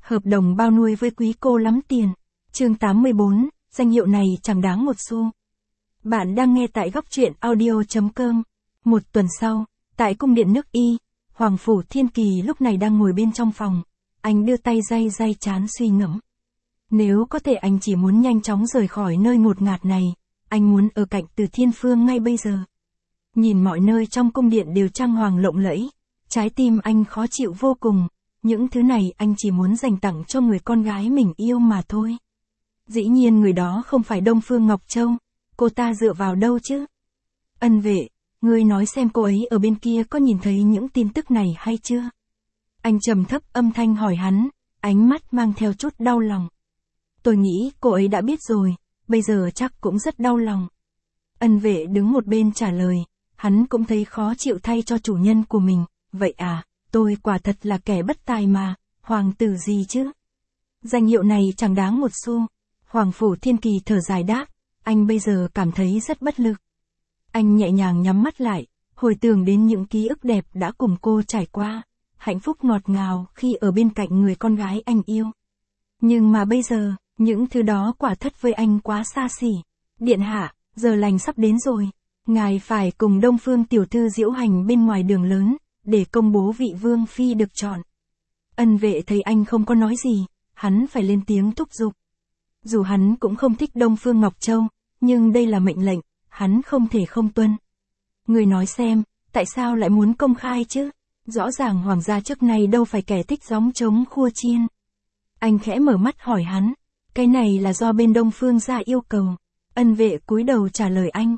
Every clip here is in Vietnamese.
Hợp đồng bao nuôi với quý cô lắm tiền. Chương 84, danh hiệu này chẳng đáng một xu. Bạn đang nghe tại góc truyện audio.com. Một tuần sau, tại cung điện nước Y, Hoàng Phủ Thiên Kỳ lúc này đang ngồi bên trong phòng. Anh đưa tay day trán suy ngẫm. Nếu có thể anh chỉ muốn nhanh chóng rời khỏi nơi ngột ngạt này. Anh muốn ở cạnh Từ Thiên Phương ngay bây giờ. Nhìn mọi nơi trong cung điện đều trang hoàng lộng lẫy. Trái tim anh khó chịu vô cùng. Những thứ này anh chỉ muốn dành tặng cho người con gái mình yêu mà thôi. Dĩ nhiên người đó không phải Đông Phương Ngọc Châu. Cô ta dựa vào đâu chứ? Ân vệ, ngươi nói xem cô ấy ở bên kia có nhìn thấy những tin tức này hay chưa? Anh trầm thấp âm thanh hỏi hắn, ánh mắt mang theo chút đau lòng. Tôi nghĩ cô ấy đã biết rồi, bây giờ chắc cũng rất đau lòng. Ân vệ đứng một bên trả lời, hắn cũng thấy khó chịu thay cho chủ nhân của mình. Vậy à, tôi quả thật là kẻ bất tài mà, hoàng tử gì chứ? Danh hiệu này chẳng đáng một xu. Hoàng Phủ Thiên Kỳ thở dài đáp, anh bây giờ cảm thấy rất bất lực. Anh nhẹ nhàng nhắm mắt lại, hồi tưởng đến những ký ức đẹp đã cùng cô trải qua, hạnh phúc ngọt ngào khi ở bên cạnh người con gái anh yêu. Nhưng mà bây giờ, những thứ đó quả thật với anh quá xa xỉ. Điện hạ, giờ lành sắp đến rồi. Ngài phải cùng Đông Phương tiểu thư diễu hành bên ngoài đường lớn, để công bố vị vương phi được chọn. Ân vệ thấy anh không có nói gì, hắn phải lên tiếng thúc giục. Dù hắn cũng không thích Đông Phương Ngọc Châu, nhưng đây là mệnh lệnh, hắn không thể không tuân. Người nói xem, tại sao lại muốn công khai chứ? Rõ ràng hoàng gia trước nay đâu phải kẻ thích gióng trống khua chiên. Anh khẽ mở mắt hỏi hắn, cái này là do bên Đông Phương gia yêu cầu. Ân vệ cúi đầu trả lời anh,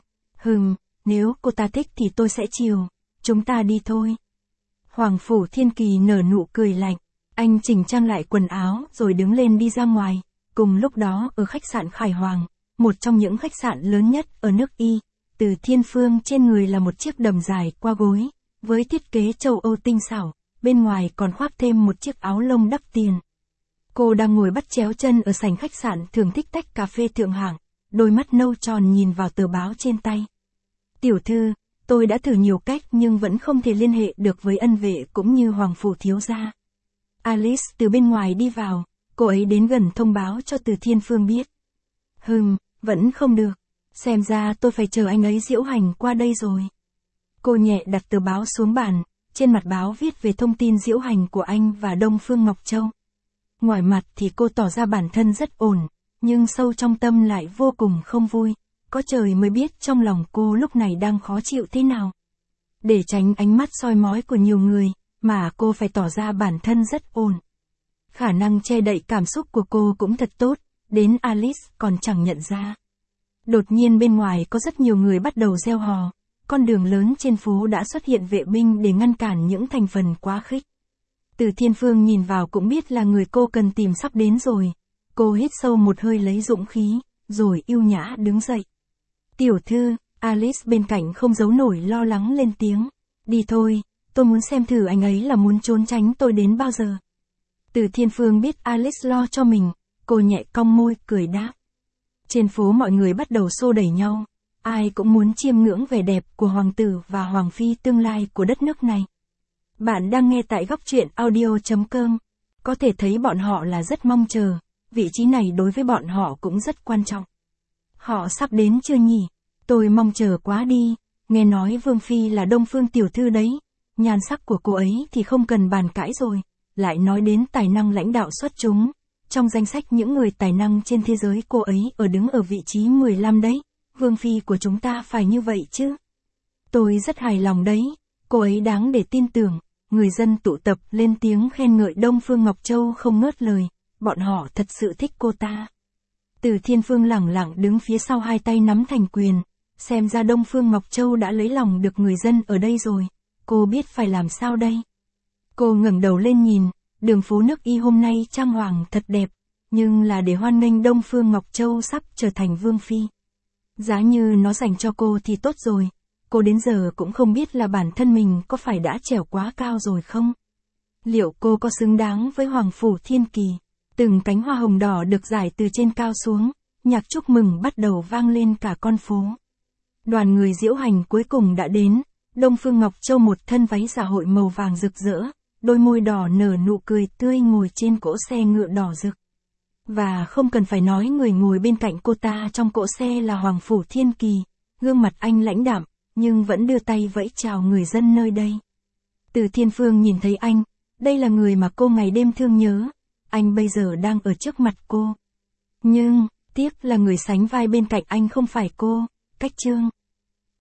nếu cô ta thích thì tôi sẽ chiều, chúng ta đi thôi. Hoàng Phủ Thiên Kỳ nở nụ cười lạnh, anh chỉnh trang lại quần áo rồi đứng lên đi ra ngoài. Cùng lúc đó ở khách sạn Khải Hoàng, một trong những khách sạn lớn nhất ở nước Y, Từ Thiên Phương trên người là một chiếc đầm dài qua gối, với thiết kế châu Âu tinh xảo, bên ngoài còn khoác thêm một chiếc áo lông đắt tiền. Cô đang ngồi bắt chéo chân ở sảnh khách sạn thưởng thức tách cà phê thượng hạng, đôi mắt nâu tròn nhìn vào tờ báo trên tay. Tiểu thư, tôi đã thử nhiều cách nhưng vẫn không thể liên hệ được với ân vệ cũng như Hoàng Phủ thiếu gia. Alice từ bên ngoài đi vào, cô ấy đến gần thông báo cho Từ Thiên Phương biết. Vẫn không được, xem ra tôi phải chờ anh ấy diễu hành qua đây rồi. Cô nhẹ đặt tờ báo xuống bàn, trên mặt báo viết về thông tin diễu hành của anh và Đông Phương Ngọc Châu. Ngoài mặt thì cô tỏ ra bản thân rất ổn, nhưng sâu trong tâm lại vô cùng không vui. Có trời mới biết trong lòng cô lúc này đang khó chịu thế nào. Để tránh ánh mắt soi mói của nhiều người, mà cô phải tỏ ra bản thân rất ổn. Khả năng che đậy cảm xúc của cô cũng thật tốt, đến Alice còn chẳng nhận ra. Đột nhiên bên ngoài có rất nhiều người bắt đầu reo hò, con đường lớn trên phố đã xuất hiện vệ binh để ngăn cản những thành phần quá khích. Từ Thiên Phương nhìn vào cũng biết là người cô cần tìm sắp đến rồi. Cô hít sâu một hơi lấy dũng khí, rồi yêu nhã đứng dậy. Tiểu thư, Alice bên cạnh không giấu nổi lo lắng lên tiếng. Đi thôi, tôi muốn xem thử anh ấy là muốn trốn tránh tôi đến bao giờ. Từ Thiên Phương biết Alice lo cho mình, cô nhẹ cong môi cười đáp. Trên phố mọi người bắt đầu xô đẩy nhau, ai cũng muốn chiêm ngưỡng vẻ đẹp của hoàng tử và hoàng phi tương lai của đất nước này. Bạn đang nghe tại góc truyện audio.com, có thể thấy bọn họ là rất mong chờ, vị trí này đối với bọn họ cũng rất quan trọng. Họ sắp đến chưa nhỉ? Tôi mong chờ quá đi, nghe nói Vương Phi là Đông Phương tiểu thư đấy, nhan sắc của cô ấy thì không cần bàn cãi rồi, lại nói đến tài năng lãnh đạo xuất chúng. Trong danh sách những người tài năng trên thế giới cô ấy đứng ở vị trí 15 đấy, Vương Phi của chúng ta phải như vậy chứ. Tôi rất hài lòng đấy, cô ấy đáng để tin tưởng. Người dân tụ tập lên tiếng khen ngợi Đông Phương Ngọc Châu không ngớt lời, bọn họ thật sự thích cô ta. Từ Thiên Phương lẳng lặng đứng phía sau hai tay nắm thành quyền, xem ra Đông Phương Ngọc Châu đã lấy lòng được người dân ở đây rồi, cô biết phải làm sao đây. Cô ngẩng đầu lên nhìn, đường phố nước Y hôm nay trang hoàng thật đẹp, nhưng là để hoan nghênh Đông Phương Ngọc Châu sắp trở thành Vương Phi. Giá như nó dành cho cô thì tốt rồi, cô đến giờ cũng không biết là bản thân mình có phải đã trèo quá cao rồi không? Liệu cô có xứng đáng với Hoàng Phủ Thiên Kỳ? Từng cánh hoa hồng đỏ được rải từ trên cao xuống, nhạc chúc mừng bắt đầu vang lên cả con phố. Đoàn người diễu hành cuối cùng đã đến, Đông Phương Ngọc Châu một thân váy dạ hội màu vàng rực rỡ, đôi môi đỏ nở nụ cười tươi ngồi trên cỗ xe ngựa đỏ rực. Và không cần phải nói người ngồi bên cạnh cô ta trong cỗ xe là Hoàng Phủ Thiên Kỳ, gương mặt anh lãnh đạm, nhưng vẫn đưa tay vẫy chào người dân nơi đây. Từ Thiên Phương nhìn thấy anh, đây là người mà cô ngày đêm thương nhớ, anh bây giờ đang ở trước mặt cô. Nhưng, tiếc là người sánh vai bên cạnh anh không phải cô, Cách Trương.